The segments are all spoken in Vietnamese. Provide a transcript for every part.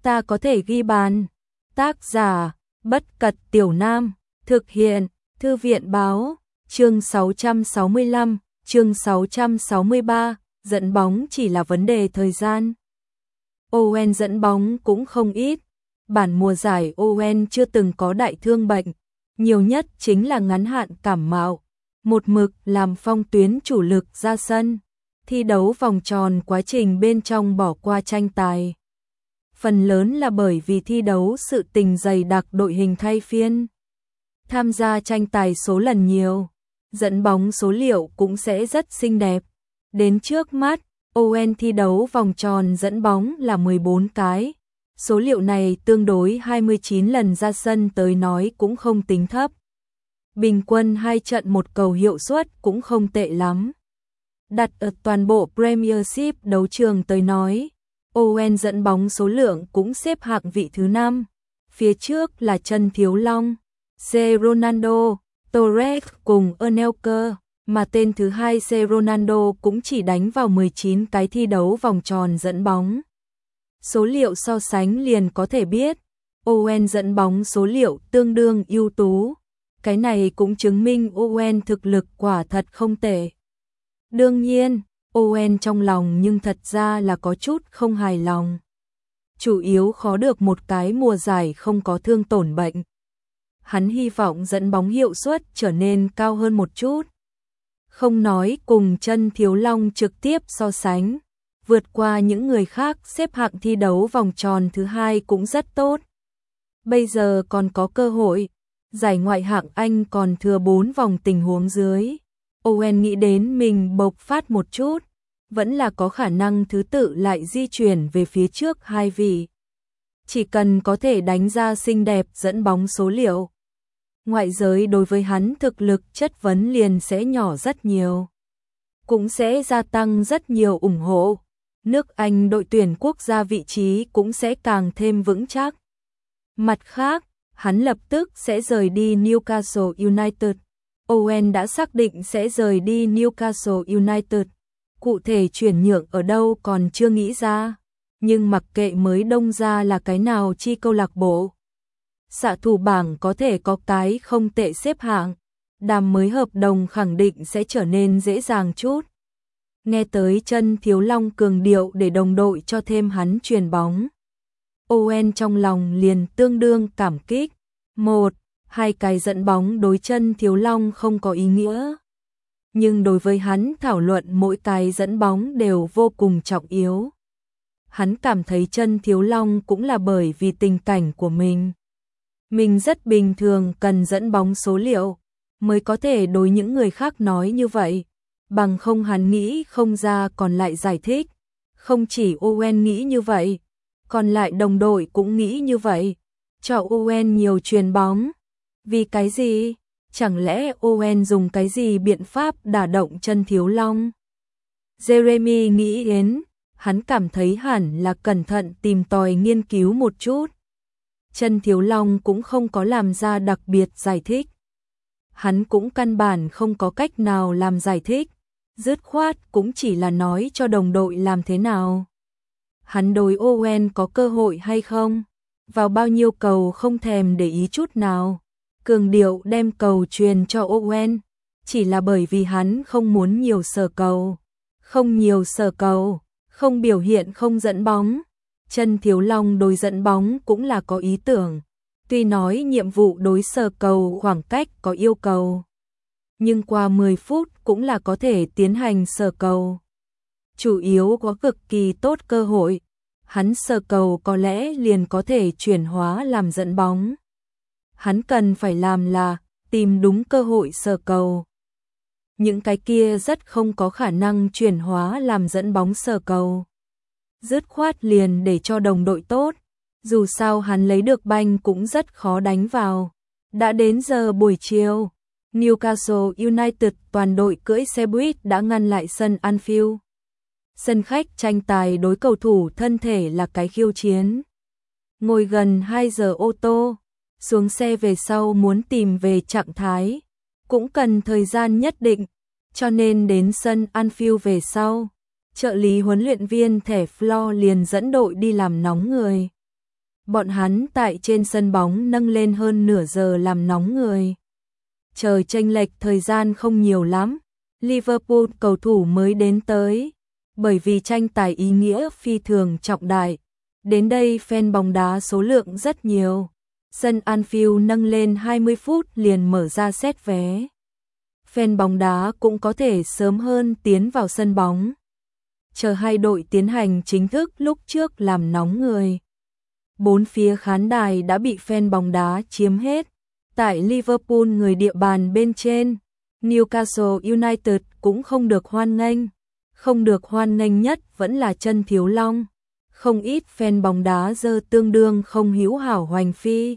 ta có thể ghi bàn. Tác giả, Bất Cật Tiểu Nam, thực hiện, Thư viện báo, chương 665, chương 663, dẫn bóng chỉ là vấn đề thời gian. Owen dẫn bóng cũng không ít, bản mùa giải Owen chưa từng có đại thương bệnh, nhiều nhất chính là ngắn hạn cảm mạo, một mực làm phong tuyến chủ lực ra sân, thi đấu vòng tròn quá trình bên trong bỏ qua tranh tài. Phần lớn là bởi vì thi đấu sự tình dày đặc đội hình thay phiên. Tham gia tranh tài số lần nhiều, dẫn bóng số liệu cũng sẽ rất xinh đẹp. Đến trước mắt, Owen thi đấu vòng tròn dẫn bóng là 14 cái. Số liệu này tương đối 29 lần ra sân tới nói cũng không tính thấp. Bình quân 2 trận một cầu hiệu suất cũng không tệ lắm. Đặt ở toàn bộ Premiership đấu trường tới nói, Owen dẫn bóng số lượng cũng xếp hạng vị thứ 5. Phía trước là Trần Thiếu Long, C. Ronaldo, Torres cùng Anelka, mà tên thứ hai C. Ronaldo cũng chỉ đánh vào 19 cái thi đấu vòng tròn dẫn bóng. Số liệu so sánh liền có thể biết, Owen dẫn bóng số liệu tương đương ưu tú. Cái này cũng chứng minh Owen thực lực quả thật không tệ. Đương nhiên, Owen trong lòng nhưng thật ra là có chút không hài lòng. Chủ yếu khó được một cái mùa giải không có thương tổn bệnh. Hắn hy vọng dẫn bóng hiệu suất trở nên cao hơn một chút. Không nói cùng Trần Thiếu Long trực tiếp so sánh, vượt qua những người khác xếp hạng thi đấu vòng tròn thứ 2 cũng rất tốt. Bây giờ còn có cơ hội, giải ngoại hạng Anh còn thừa 4 vòng tình huống dưới. Owen nghĩ đến mình bộc phát một chút, vẫn là có khả năng thứ tự lại di chuyển về phía trước 2 vị. Chỉ cần có thể đánh ra xinh đẹp dẫn bóng số liệu, ngoại giới đối với hắn thực lực chất vấn liền sẽ nhỏ rất nhiều. Cũng sẽ gia tăng rất nhiều ủng hộ. Nước Anh đội tuyển quốc gia vị trí cũng sẽ càng thêm vững chắc. Mặt khác, hắn lập tức sẽ rời đi Newcastle United. Owen đã xác định sẽ rời đi Newcastle United. Cụ thể chuyển nhượng ở đâu còn chưa nghĩ ra, nhưng mặc kệ mới đông ra là cái nào chi câu lạc bộ. Xạ thủ bảng có thể có cái không tệ xếp hạng, đàm mới hợp đồng khẳng định sẽ trở nên dễ dàng chút. Nghe tới Trần Thiếu Long cường điệu để đồng đội cho thêm hắn chuyền bóng, Owen trong lòng liền tương đương cảm kích. 1-2 cái dẫn bóng đối Trần Thiếu Long không có ý nghĩa, nhưng đối với hắn thảo luận mỗi cái dẫn bóng đều vô cùng trọng yếu. Hắn cảm thấy Trần Thiếu Long cũng là bởi vì tình cảnh của mình. Mình rất bình thường cần dẫn bóng số liệu, mới có thể đối những người khác nói như vậy. Bằng không hắn nghĩ không ra còn lại giải thích. Không chỉ Owen nghĩ như vậy, còn lại đồng đội cũng nghĩ như vậy. Cho Owen nhiều chuyền bóng. Vì cái gì? Chẳng lẽ Owen dùng cái gì biện pháp đả động Trần Thiếu Long? Jeremy nghĩ đến, hắn cảm thấy hẳn là cẩn thận tìm tòi nghiên cứu một chút. Trần Thiếu Long cũng không có làm ra đặc biệt giải thích. Hắn cũng căn bản không có cách nào làm giải thích, dứt khoát cũng chỉ là nói cho đồng đội làm thế nào. Hắn đối Owen có cơ hội hay không, vào bao nhiêu cầu không thèm để ý chút nào. Cường điệu đem cầu truyền cho Owen, chỉ là bởi vì hắn không muốn nhiều sờ cầu. Không nhiều sờ cầu, không biểu hiện không dẫn bóng. Trần Thiếu Long đối dẫn bóng cũng là có ý tưởng. Tuy nói nhiệm vụ đối sờ cầu khoảng cách có yêu cầu, nhưng qua 10 phút cũng là có thể tiến hành sờ cầu. Chủ yếu có cực kỳ tốt cơ hội, hắn sờ cầu có lẽ liền có thể chuyển hóa làm dẫn bóng. Hắn cần phải làm là tìm đúng cơ hội sờ cầu. Những cái kia rất không có khả năng chuyển hóa làm dẫn bóng sờ cầu. Dứt khoát liền để cho đồng đội tốt, dù sao hắn lấy được banh cũng rất khó đánh vào. Đã đến giờ buổi chiều, Newcastle United toàn đội cưỡi xe buýt đã ngăn lại sân Anfield. Sân khách tranh tài đối cầu thủ thân thể là cái khiêu chiến. Ngồi gần 2 giờ ô tô, xuống xe về sau muốn tìm về trạng thái, cũng cần thời gian nhất định, cho nên đến sân Anfield về sau, trợ lý huấn luyện viên thẻ Flo liền dẫn đội đi làm nóng người. Bọn hắn tại trên sân bóng nâng lên hơn nửa giờ làm nóng người. Trời chênh lệch thời gian không nhiều lắm, Liverpool cầu thủ mới đến tới, bởi vì tranh tài ý nghĩa phi thường trọng đại. Đến đây fan bóng đá số lượng rất nhiều. Sân Anfield nâng lên 20 phút liền mở ra xét vé. Fan bóng đá cũng có thể sớm hơn tiến vào sân bóng. Chờ hai đội tiến hành chính thức lúc trước làm nóng người. Bốn phía khán đài đã bị fan bóng đá chiếm hết. Tại Liverpool người địa bàn bên trên, Newcastle United cũng không được hoan nghênh. Không được hoan nghênh nhất vẫn là Chân Thiếu Long. Không ít fan bóng đá dơ tương đương không hữu hảo hoành phi.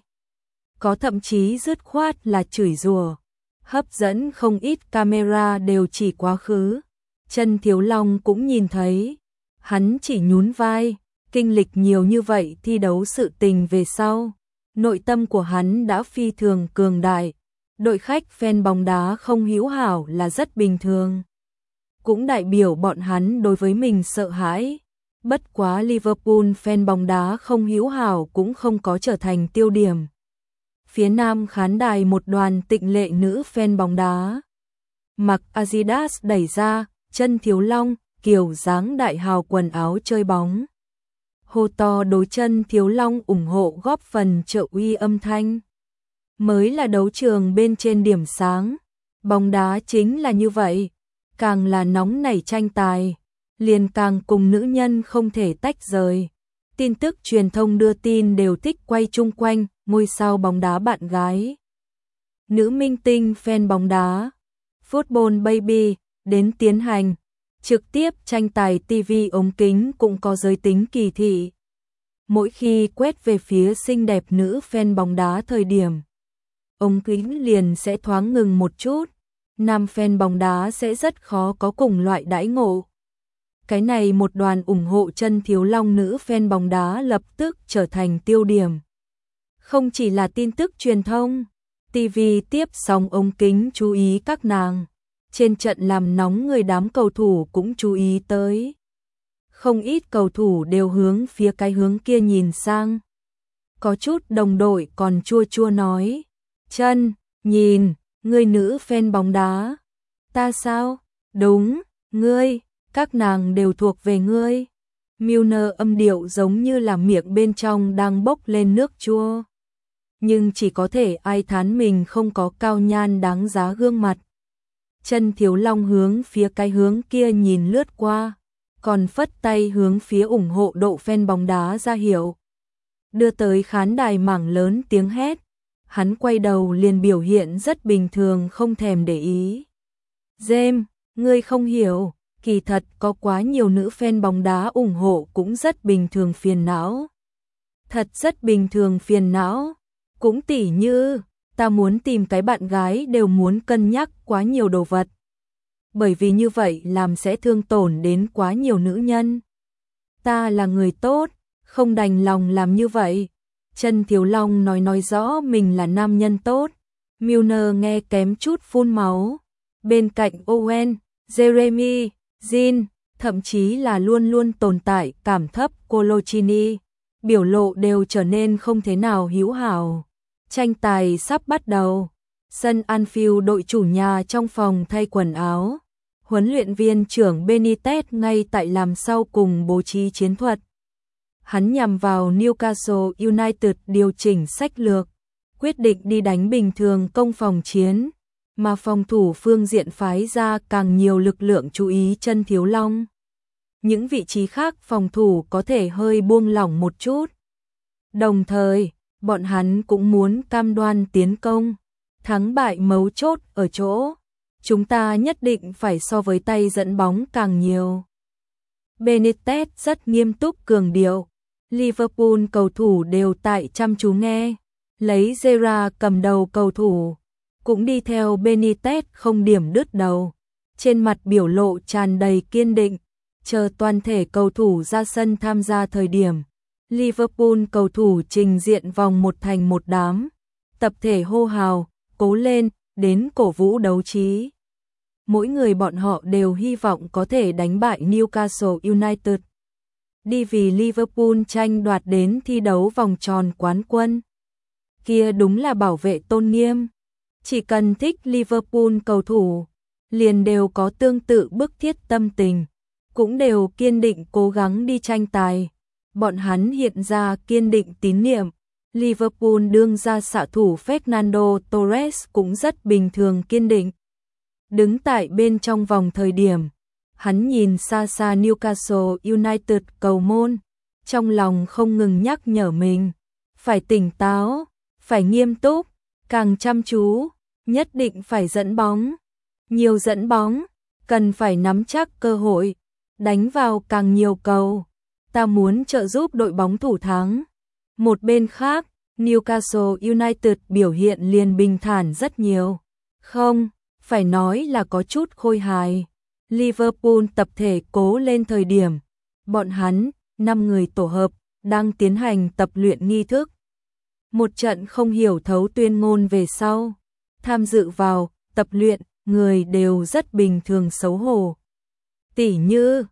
Có thậm chí dứt khoát là chửi rủa, hấp dẫn không ít camera đều chỉ quá khứ. Chân Thiếu Long cũng nhìn thấy, hắn chỉ nhún vai, kinh lịch nhiều như vậy thi đấu sự tình về sau. Nội tâm của hắn đã phi thường cường đại, đội khách fan bóng đá không hữu hảo là rất bình thường. Cũng đại biểu bọn hắn đối với mình sợ hãi. Bất quá Liverpool fan bóng đá không hữu hảo cũng không có trở thành tiêu điểm. Phía nam khán đài một đoàn tịnh lệ nữ fan bóng đá. Mặc Adidas đẩy ra, Chân Thiếu Long, kiểu dáng đại hào quần áo chơi bóng. Hô to đối Chân Thiếu Long ủng hộ góp phần trợ uy âm thanh. Mới là đấu trường bên trên điểm sáng. Bóng đá chính là như vậy. Càng là nóng nảy tranh tài, liền càng cùng nữ nhân không thể tách rời. Tin tức truyền thông đưa tin đều thích quay chung quanh ngôi sao bóng đá bạn gái. Nữ minh tinh fan bóng đá, Football Baby, đến tiến hành. Trực tiếp tranh tài TV ống kính cũng có giới tính kỳ thị. Mỗi khi quét về phía xinh đẹp nữ fan bóng đá thời điểm, ống kính liền sẽ thoáng ngừng một chút. Nam fan bóng đá sẽ rất khó có cùng loại đãi ngộ. Cái này một đoàn ủng hộ Chân Thiếu Long nữ fan bóng đá lập tức trở thành tiêu điểm. Không chỉ là tin tức truyền thông, TV tiếp sóng ống kính chú ý các nàng. Trên trận làm nóng người đám cầu thủ cũng chú ý tới. Không ít cầu thủ đều hướng phía cái hướng kia nhìn sang. Có chút đồng đội còn chua chua nói, Chân, nhìn, ngươi nữ fan bóng đá. Ta sao? Đúng, ngươi, các nàng đều thuộc về ngươi. Milner âm điệu giống như là miệng bên trong đang bốc lên nước chua. Nhưng chỉ có thể ai thán mình không có cao nhan đáng giá gương mặt. Chân Thiếu Long hướng phía cái hướng kia nhìn lướt qua, còn phất tay hướng phía ủng hộ độ fan bóng đá ra hiệu. Đưa tới khán đài mảng lớn tiếng hét. Hắn quay đầu liền biểu hiện rất bình thường không thèm để ý. James, ngươi không hiểu, kỳ thật có quá nhiều nữ fan bóng đá ủng hộ cũng rất bình thường phiền não. Thật rất bình thường phiền não. Cũng tỉ như, ta muốn tìm cái bạn gái đều muốn cân nhắc quá nhiều đồ vật. Bởi vì như vậy làm sẽ thương tổn đến quá nhiều nữ nhân. Ta là người tốt, không đành lòng làm như vậy. Chân Thiếu Long nói rõ mình là nam nhân tốt. Milner nghe kém chút phun máu. Bên cạnh Owen, Jeremy, Jean, thậm chí là luôn luôn tồn tại cảm thấp Coloccini, biểu lộ đều trở nên không thế nào hữu hảo. Tranh tài sắp bắt đầu. Sân Anfield đội chủ nhà trong phòng thay quần áo. Huấn luyện viên trưởng Benitez ngay tại làm sau cùng bố trí chiến thuật. Hắn nhằm vào Newcastle United điều chỉnh sách lược, quyết định đi đánh bình thường công phòng chiến, mà phòng thủ phương diện phái ra càng nhiều lực lượng chú ý Chân Thiếu Long. Những vị trí khác phòng thủ có thể hơi buông lỏng một chút. Đồng thời, bọn hắn cũng muốn cam đoan tiến công, thắng bại mấu chốt ở chỗ. Chúng ta nhất định phải so với tay dẫn bóng càng nhiều. Benitez rất nghiêm túc cường điệu. Liverpool cầu thủ đều tại chăm chú nghe. Lấy Gerrard cầm đầu cầu thủ, cũng đi theo Benitez không điểm đứt đầu. Trên mặt biểu lộ tràn đầy kiên định, chờ toàn thể cầu thủ ra sân tham gia thời điểm. Liverpool cầu thủ trình diện vòng một thành một đám. Tập thể hô hào, cố lên, đến cổ vũ đấu trí. Mỗi người bọn họ đều hy vọng có thể đánh bại Newcastle United. đi vì Liverpool tranh đoạt đến thi đấu vòng tròn quán quân. Kia đúng là bảo vệ tôn nghiêm. Chỉ cần thích Liverpool cầu thủ, liền đều có tương tự bức thiết tâm tình, cũng đều kiên định cố gắng đi tranh tài. Bọn hắn hiện ra kiên định tín niệm. Liverpool đương ra xạ thủ Fernando Torres cũng rất bình thường kiên định. Đứng tại bên trong vòng thời điểm, hắn nhìn xa xa Newcastle United cầu môn, trong lòng không ngừng nhắc nhở mình, phải tỉnh táo, phải nghiêm túc, càng chăm chú, nhất định phải dẫn bóng, nhiều dẫn bóng, cần phải nắm chắc cơ hội, đánh vào càng nhiều cầu, ta muốn trợ giúp đội bóng thủ thắng. Một bên khác, Newcastle United biểu hiện liền bình thản rất nhiều, không, phải nói là có chút khôi hài. Liverpool tập thể cố lên thời điểm, bọn hắn, 5 người tổ hợp, đang tiến hành tập luyện nghi thức. Một trận không hiểu thấu tuyên ngôn về sau, tham dự vào tập luyện, người đều rất bình thường xấu hổ. Tỉ như,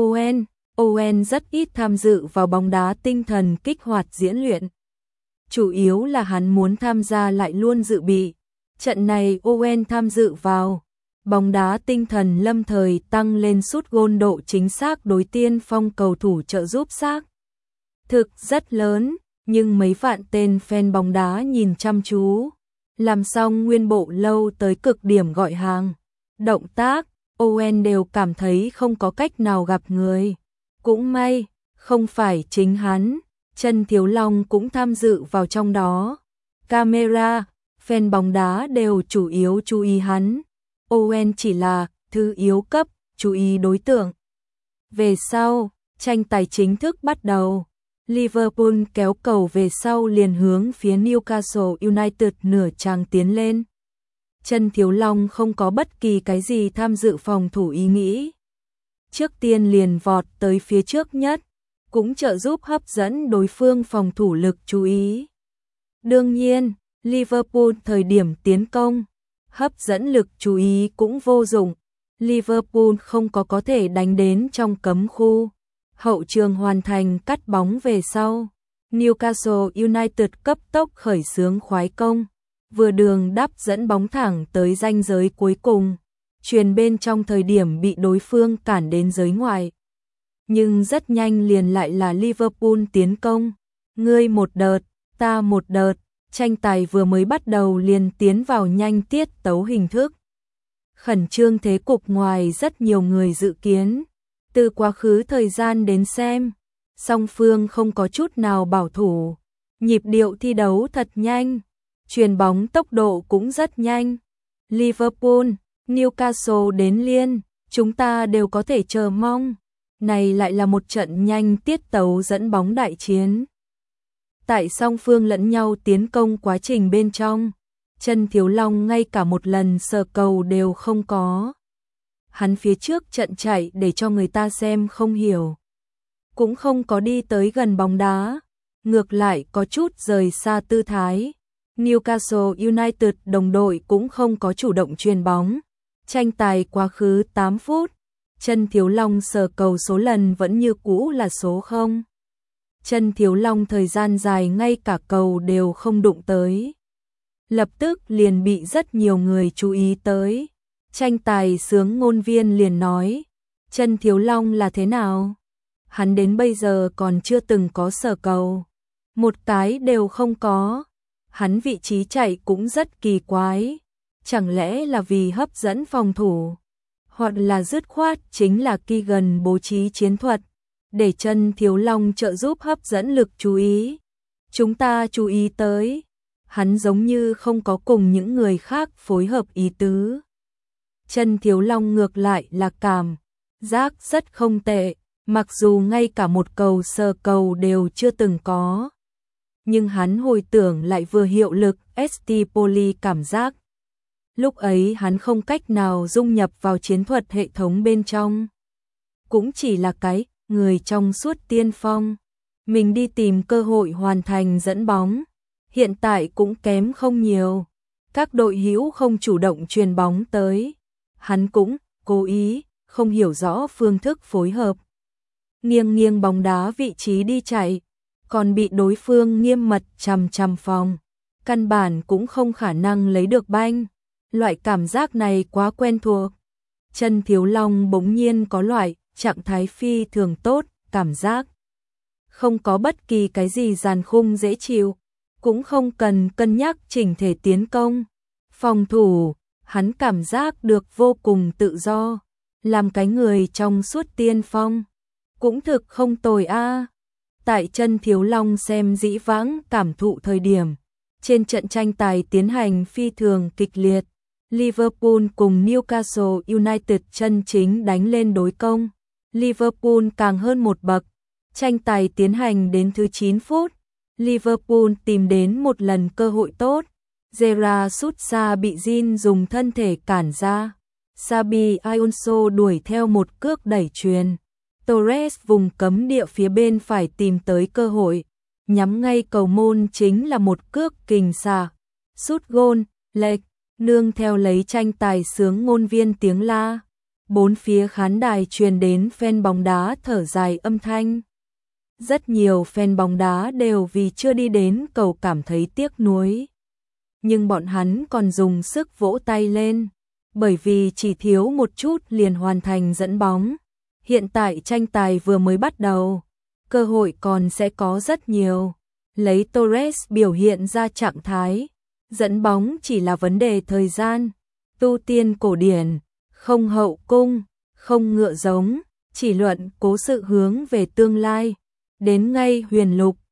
Owen rất ít tham dự vào bóng đá tinh thần kích hoạt diễn luyện. Chủ yếu là hắn muốn tham gia lại luôn dự bị. Trận này Owen tham dự vào, bóng đá tinh thần lâm thời tăng lên sút gôn độ chính xác đối tiên phong cầu thủ trợ giúp xác thực rất lớn, nhưng mấy vạn tên fan bóng đá nhìn chăm chú, làm xong nguyên bộ lâu tới cực điểm gọi hàng. Động tác, Owen đều cảm thấy không có cách nào gặp người. Cũng may, không phải chính hắn, Trần Thiếu Long cũng tham dự vào trong đó. Camera, fan bóng đá đều chủ yếu chú ý hắn. Owen chỉ là thứ yếu cấp, chú ý đối tượng. Về sau, tranh tài chính thức bắt đầu. Liverpool kéo cầu về sau liền hướng phía Newcastle United nửa chàng tiến lên. Trần Thiếu Long không có bất kỳ cái gì tham dự phòng thủ ý nghĩ. Trước tiên liền vọt tới phía trước nhất, cũng trợ giúp hấp dẫn đối phương phòng thủ lực chú ý. Đương nhiên, Liverpool thời điểm tiến công, hấp dẫn lực chú ý cũng vô dụng. Liverpool không có thể đánh đến trong cấm khu. Hậu trường hoàn thành cắt bóng về sau. Newcastle United cấp tốc khởi xướng khoái công. Vừa đường đắp dẫn bóng thẳng tới ranh giới cuối cùng. Chuyền bên trong thời điểm bị đối phương cản đến giới ngoài. Nhưng rất nhanh liền lại là Liverpool tiến công. Ngươi một đợt, ta một đợt. Tranh tài vừa mới bắt đầu liền tiến vào nhanh tiết tấu hình thức. Khẩn trương thế cục ngoài rất nhiều người dự kiến. Từ quá khứ thời gian đến xem, song phương không có chút nào bảo thủ. Nhịp điệu thi đấu thật nhanh, chuyền bóng tốc độ cũng rất nhanh. Liverpool, Newcastle đến liên, chúng ta đều có thể chờ mong. Này lại là một trận nhanh tiết tấu dẫn bóng đại chiến. Tại song phương lẫn nhau tiến công quá trình bên trong, Trần Thiếu Long ngay cả một lần sờ cầu đều không có. Hắn phía trước trận chạy để cho người ta xem không hiểu. Cũng không có đi tới gần bóng đá, ngược lại có chút rời xa tư thái. Newcastle United đồng đội cũng không có chủ động chuyền bóng. Tranh tài quá khứ 8 phút, Trần Thiếu Long sờ cầu số lần vẫn như cũ là số 0. Trần Thiếu Long thời gian dài ngay cả cầu đều không đụng tới. Lập tức liền bị rất nhiều người chú ý tới. Tranh tài sướng ngôn viên liền nói, Trần Thiếu Long là thế nào? Hắn đến bây giờ còn chưa từng có sờ cầu. Một cái đều không có. Hắn vị trí chạy cũng rất kỳ quái. Chẳng lẽ là vì hấp dẫn phòng thủ? Hoặc là dứt khoát chính là Keegan bố trí chiến thuật, để Trần Thiếu Long trợ giúp hấp dẫn lực chú ý. Chúng ta chú ý tới. Hắn giống như không có cùng những người khác phối hợp ý tứ. Trần Thiếu Long ngược lại là cảm giác rất không tệ, mặc dù ngay cả một cầu sờ cầu đều chưa từng có. Nhưng hắn hồi tưởng lại vừa hiệu lực Stipoli cảm giác. Lúc ấy hắn không cách nào dung nhập vào chiến thuật hệ thống bên trong. Cũng chỉ là cái người trong suốt tiên phong. Mình đi tìm cơ hội hoàn thành dẫn bóng. Hiện tại cũng kém không nhiều. Các đội hữu không chủ động truyền bóng tới. Hắn cũng cố ý, không hiểu rõ phương thức phối hợp. nghiêng nghiêng bóng đá vị trí đi chạy, còn bị đối phương nghiêm mật chằm chằm phòng, căn bản cũng không khả năng lấy được banh. Loại cảm giác này quá quen thuộc. Chân Thiếu Long bỗng nhiên có loại trạng thái phi thường tốt, cảm giác không có bất kỳ cái gì dàn khung dễ chịu, cũng không cần cân nhắc chỉnh thể tiến công, phòng thủ, hắn cảm giác được vô cùng tự do, làm cái người trong suốt tiên phong, cũng thực không tồi a. Tại Chân Thiếu Long xem dĩ vãng cảm thụ thời điểm, trên trận tranh tài tiến hành phi thường kịch liệt, Liverpool cùng Newcastle United chân chính đánh lên đối công, Liverpool càng hơn một bậc. Tranh tài tiến hành đến thứ 9 phút, Liverpool tìm đến một lần cơ hội tốt, Gerrard sút xa bị Jin dùng thân thể cản ra, Xabi Alonso đuổi theo một cước đẩy chuyền, Torres vùng cấm địa phía bên phải tìm tới cơ hội, nhắm ngay cầu môn chính là một cước kình xạ, sút gôn, lệch, nương theo lấy tranh tài sướng ngôn viên tiếng la, bốn phía khán đài truyền đến fan bóng đá thở dài âm thanh. Rất nhiều fan bóng đá đều vì chưa đi đến cầu cảm thấy tiếc nuối. Nhưng bọn hắn còn dùng sức vỗ tay lên, bởi vì chỉ thiếu một chút liền hoàn thành dẫn bóng. Hiện tại tranh tài vừa mới bắt đầu, cơ hội còn sẽ có rất nhiều. Lấy Torres biểu hiện ra trạng thái, dẫn bóng chỉ là vấn đề thời gian. Tu tiên cổ điển, không hậu cung, không ngựa giống, chỉ luận cố sự hướng về tương lai. Đến ngay huyền lục,